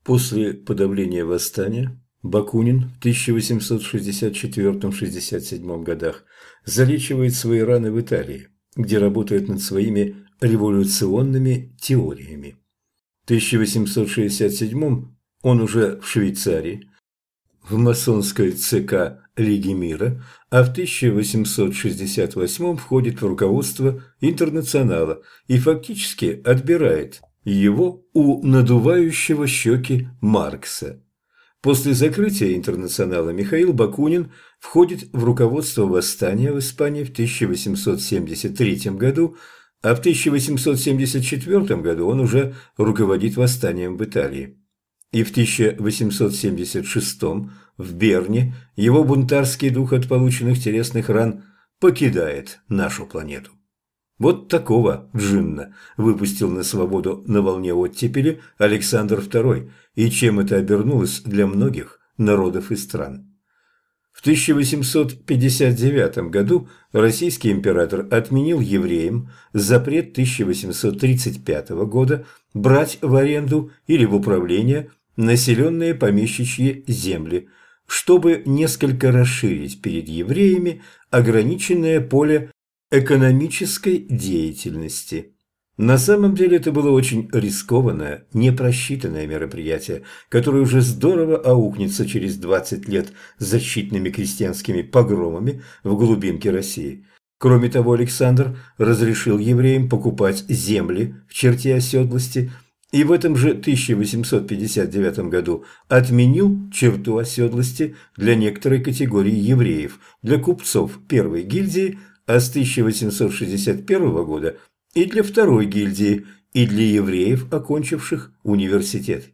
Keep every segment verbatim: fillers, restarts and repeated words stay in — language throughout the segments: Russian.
После подавления восстания Бакунин в тысяча восемьсот шестьдесят четвёртом — шестьдесят седьмом годах залечивает свои раны в Италии, где работает над своими революционными теориями. В тысяча восемьсот шестьдесят седьмом он уже в Швейцарии, в масонской ЦК Лиги мира, а в тысяча восемьсот шестьдесят восьмом входит в руководство Интернационала и фактически отбирает его у надувающего щеки Маркса. После закрытия Интернационала Михаил Бакунин входит в руководство восстания в Испании в тысяча восемьсот семьдесят третьем году, а в тысяча восемьсот семьдесят четвёртом году он уже руководит восстанием в Италии. И в тысяча восемьсот семьдесят шестом в Берне его бунтарский дух от полученных телесных ран покидает нашу планету. Вот такого джинна выпустил на свободу на волне оттепели Александр второй, и чем это обернулось для многих народов и стран. В тысяча восемьсот пятьдесят девятом году российский император отменил евреям запрет тысяча восемьсот тридцать пятого года брать в аренду или в управление населенные помещичьи земли, чтобы несколько расширить перед евреями ограниченное поле экономической деятельности. На самом деле это было очень рискованное, непросчитанное мероприятие, которое уже здорово аукнется через двадцать лет защитными крестьянскими погромами в глубинке России. Кроме того, Александр разрешил евреям покупать земли в черте оседлости и в этом же тысяча восемьсот пятьдесят девятом году отменил черту оседлости для некоторой категории евреев, для купцов первой гильдии, а с тысяча восемьсот шестьдесят первого года и для второй гильдии, и для евреев, окончивших университет.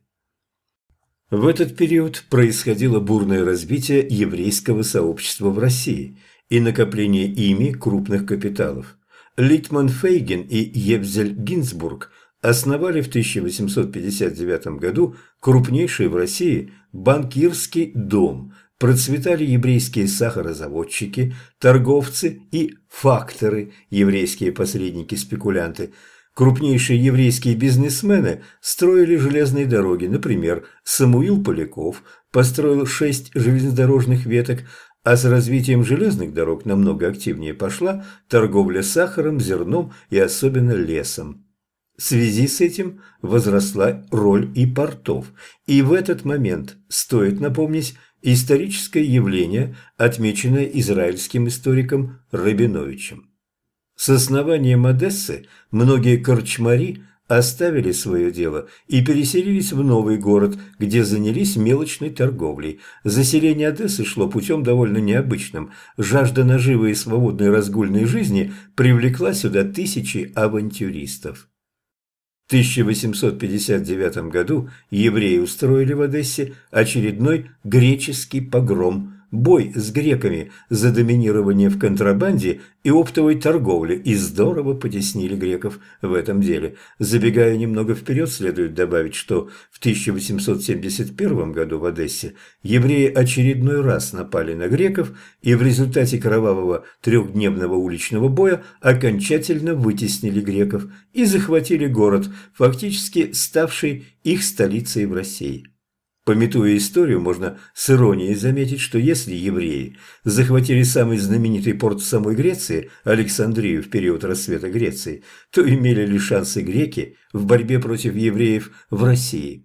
В этот период происходило бурное развитие еврейского сообщества в России и накопление ими крупных капиталов. Литман Фейгин и Ебзель Гинзбург основали в тысяча восемьсот пятьдесят девятом году крупнейший в России банкирский дом. Процветали еврейские сахарозаводчики, торговцы и факторы, еврейские посредники-спекулянты. Крупнейшие еврейские бизнесмены строили железные дороги, например, Самуил Поляков построил шесть железнодорожных веток, а с развитием железных дорог намного активнее пошла торговля сахаром, зерном и особенно лесом. В связи с этим возросла роль и портов, и в этот момент стоит напомнить историческое явление, отмеченное израильским историком Рабиновичем. С основанием Одессы многие корчмари оставили свое дело и переселились в новый город, где занялись мелочной торговлей. Заселение Одессы шло путем довольно необычным. Жажда наживы и свободной разгульной жизни привлекла сюда тысячи авантюристов. В тысяча восемьсот пятьдесят девятом году евреи устроили в Одессе очередной греческий погром, бой с греками за доминирование в контрабанде и оптовой торговле, и здорово потеснили греков в этом деле. Забегая немного вперед, следует добавить, что в тысяча восемьсот семьдесят первом году в Одессе евреи очередной раз напали на греков и в результате кровавого трехдневного уличного боя окончательно вытеснили греков и захватили город, фактически ставший их столицей в России. Памятуя историю, можно с иронией заметить, что если евреи захватили самый знаменитый порт в самой Греции, Александрию, в период расцвета Греции, то имели ли шансы греки в борьбе против евреев в России?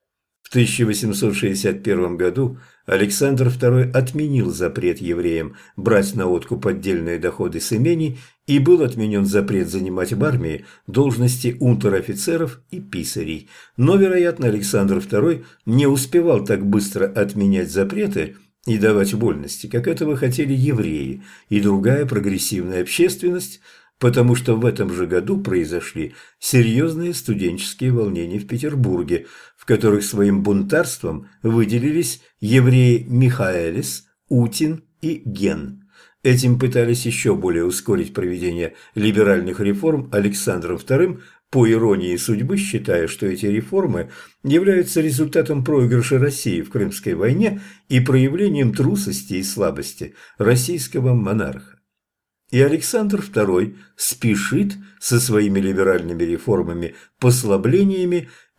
В тысяча восемьсот шестьдесят первом году Александр второй отменил запрет евреям брать на откуп поддельные доходы с имений, и был отменен запрет занимать в армии должности унтер-офицеров и писарей. Но, вероятно, Александр второй не успевал так быстро отменять запреты и давать вольности, как этого хотели евреи и другая прогрессивная общественность, потому что в этом же году произошли серьезные студенческие волнения в Петербурге, в которых своим бунтарством выделились евреи Михаэлис, Утин и Ген. Этим пытались еще более ускорить проведение либеральных реформ Александром вторым, по иронии судьбы, считая, что эти реформы являются результатом проигрыша России в Крымской войне и проявлением трусости и слабости российского монарха. И Александр второй спешит со своими либеральными реформами, послаблениями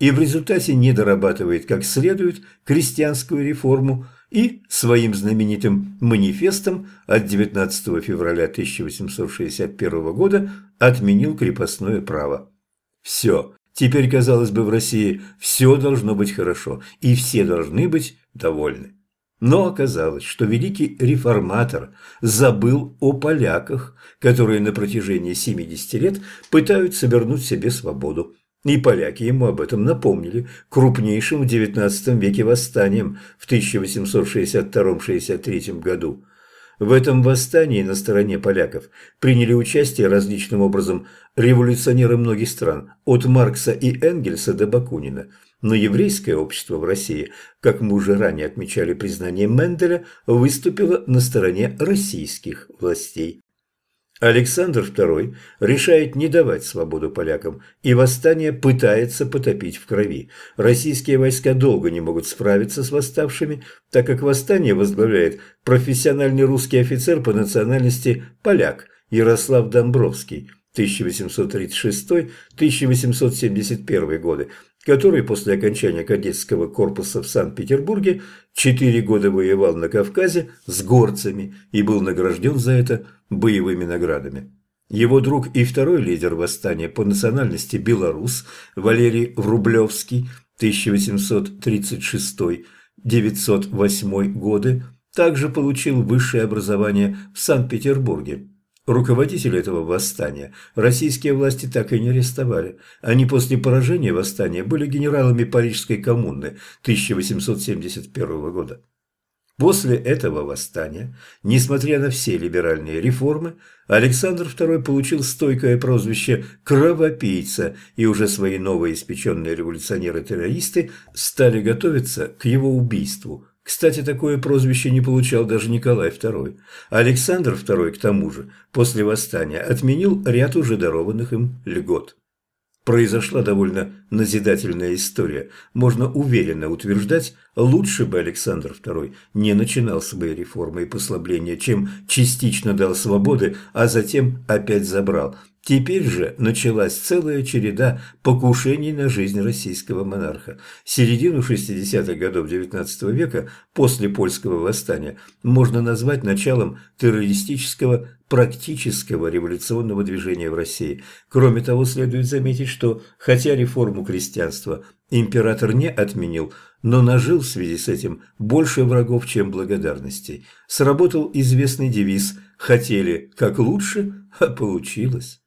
и в результате не дорабатывает как следует крестьянскую реформу и своим знаменитым манифестом от девятнадцатого февраля тысяча восемьсот шестьдесят первого года отменил крепостное право. Все. Теперь, казалось бы, в России все должно быть хорошо, и все должны быть довольны. Но оказалось, что великий реформатор забыл о поляках, которые на протяжении семидесяти лет пытаются вернуть себе свободу. И поляки ему об этом напомнили крупнейшим в девятнадцатом веке восстанием в тысяча восемьсот шестьдесят втором — шестьдесят третьем году. В этом восстании на стороне поляков приняли участие различным образом революционеры многих стран, от Маркса и Энгельса до Бакунина. Но еврейское общество в России, как мы уже ранее отмечали признанием Менделя, выступило на стороне российских властей. Александр второй решает не давать свободу полякам, и восстание пытается потопить в крови. Российские войска долго не могут справиться с восставшими, так как восстание возглавляет профессиональный русский офицер по национальности поляк Ярослав Домбровский тысяча восемьсот тридцать шестой — тысяча восемьсот семьдесят первый годы, который после окончания кадетского корпуса в Санкт-Петербурге четыре года воевал на Кавказе с горцами и был награжден за это боевыми наградами. Его друг и второй лидер восстания по национальности белорус Валерий Врублевский тысяча восемьсот тридцать шестой — девятьсот восьмой годы также получил высшее образование в Санкт-Петербурге. Руководителя этого восстания российские власти так и не арестовали. Они после поражения восстания были генералами Парижской коммуны тысяча восемьсот семьдесят первого года. После этого восстания, несмотря на все либеральные реформы, Александр второй получил стойкое прозвище «кровопийца», и уже свои новоиспеченные революционеры-террористы стали готовиться к его убийству. Кстати, такое прозвище не получал даже Николай второй. Александр второй, к тому же, после восстания отменил ряд уже дарованных им льгот. Произошла довольно назидательная история. Можно уверенно утверждать, лучше бы Александр второй не начинал свои реформы и послабления, чем частично дал свободы, а затем опять забрал. Теперь же началась целая череда покушений на жизнь российского монарха. Середину шестидесятых годов девятнадцатого века, после польского восстания, можно назвать началом террористического практического революционного движения в России. Кроме того, следует заметить, что, хотя реформу крестьянства император не отменил, но нажил в связи с этим больше врагов, чем благодарностей. Сработал известный девиз «хотели как лучше, а получилось».